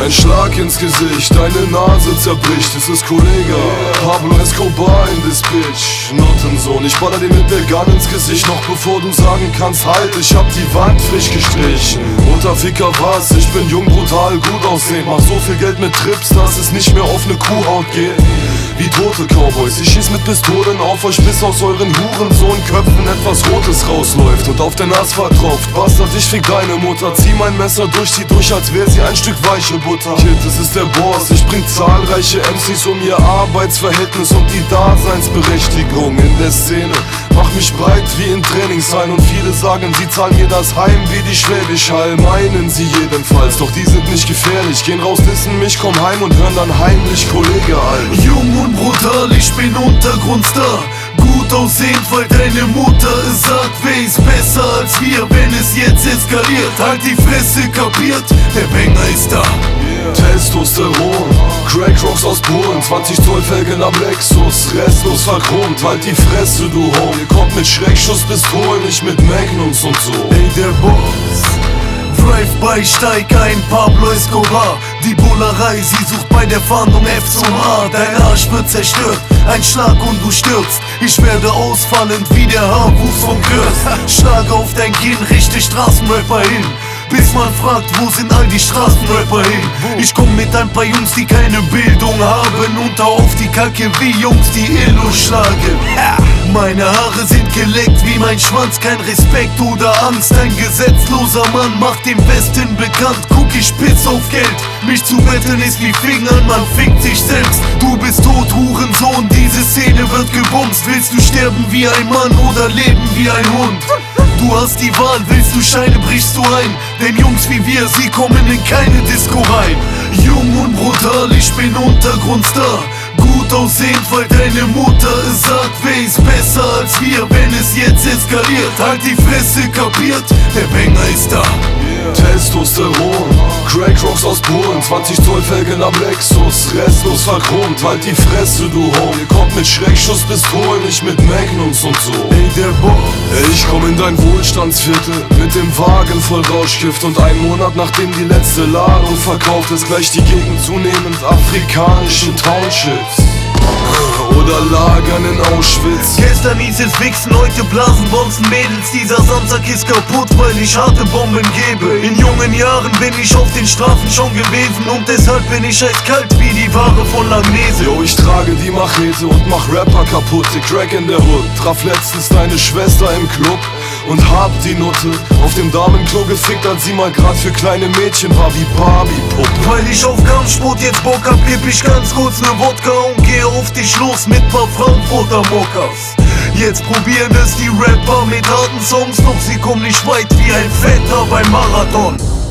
Ein Schlag ins Gesicht, deine Nase zerbricht. Es ist Kollege Pablo Escobar in this bitch. Nottensohn, ich baller dir mit der Gun ins Gesicht, noch bevor du sagen kannst, halt, ich hab die Wand frisch gestrichen. Unterficker was, ich bin jung, brutal, gut aussehend. Mach so viel Geld mit Trips, dass es nicht mehr auf ne Kuhhaut geht. Wie tote Cowboys, ich schieß mit Pistolen auf euch, bis aus euren Hurensohnköpfen etwas Rotes rausläuft und auf den Asphalt tropft. Bastard, ich fick deine Mutter, zieh mein Messer durch, zieh durch, als wär sie ein Stück weiche Butter. Kid, es ist der Boss, ich bring zahlreiche MCs um ihr Arbeitsverhältnis und die Daseinsberechtigung in der Szene. Mach mich breit wie in Trainingshallen und viele sagen, sie zahlen mir das Heim wie die Schwäbisch Hall. Meinen sie jedenfalls, doch die sind nicht gefährlich. Gehen raus, dissen mich, komm heim und hören dann heimlich Kollege an. Jung und brutal, ich bin Untergrundstar. Gut aussehend, weil deine Mutter es sagt, wer ist besser als wir, wenn es jetzt eskaliert. Halt die Fresse, kapiert, der Banger ist da. Testosteron, Crackrocks aus Polen, 20 Zoll Felgen am Lexus, restlos verchromt. Halt die Fresse, du Ho, ihr kommt mit Schreckschusspistolen, nicht mit Magnums und so. Ey, der Boss, Drive-by, steig ein, Pablo Escobar. Die Bullerei, sie sucht bei der Fahndung F zum A. Dein Arsch wird zerstört, ein Schlag und du stirbst. Ich werde ausfallend wie der Haarwuchs vom Kürz. Schlag auf dein Kinn, richte Straßenrapper hin, bis man fragt, wo sind all die Straßenrapper hin? Ich komm mit ein paar Jungs, die keine Bildung haben, und hau auf die Kacke wie Jungs, die Illo schlagen. Meine Haare sind geleckt wie mein Schwanz, kein Respekt oder Angst. Ein gesetzloser Mann macht im Westen bekannt. Guck, ich spitz auf Geld, mich zu betteln ist wie Fingern, man fickt sich selbst. Du bist tot, Hurensohn, diese Szene wird gebumst. Willst du sterben wie ein Mann oder leben wie ein Hund? Du hast die Wahl, willst du Scheine, brichst du ein. Denn Jungs wie wir, sie kommen in keine Disco rein. Jung und brutal, ich bin Untergrundstar. Gut aussehend, weil deine Mutter es sagt, wer ist besser als wir, wenn es jetzt eskaliert. Halt die Fresse, kapiert, der Banger ist da. Testosteron, Crackrocks aus Polen, 20 Zoll Felgen am Lexus, restlos verchromt. Halt die Fresse, du Ho, ihr kommt mit Schreckschusspistolen, nicht mit Magnums und so. Ey, der Boss, ich komm in dein Wohlstandsviertel mit dem Wagen voll Rauschgift, und einen Monat nachdem die letzte Ladung verkauft ist, gleich die Gegend zunehmend afrikanischen Townships oder Lagern in Auschwitz. Gestern hieß es wichsen, heute blasen Bonzen Mädels. Dieser Samstag ist kaputt, weil ich harte Bomben gebe. In jungen Jahren bin ich auf den Straßen schon gewesen, und deshalb bin ich eiskalt wie die Ware von Langnese. Yo, ich trage die Machete und mach Rapper kaputt. Ich Crack in der Hood, traf letztens deine Schwester im Club und hab die Nutte auf dem Damenklo gefickt, als sie mal grad für kleine Mädchen war wie Barbie-Puppe. Weil ich auf Kampfsport jetzt Bock hab, geb ich ganz kurz ne Wodka und geh auf dich los mit paar Frankfurter Mockers. Jetzt probieren es die Rapper mit harten Songs, doch sie kommen nicht weit wie ein Fetter beim Marathon.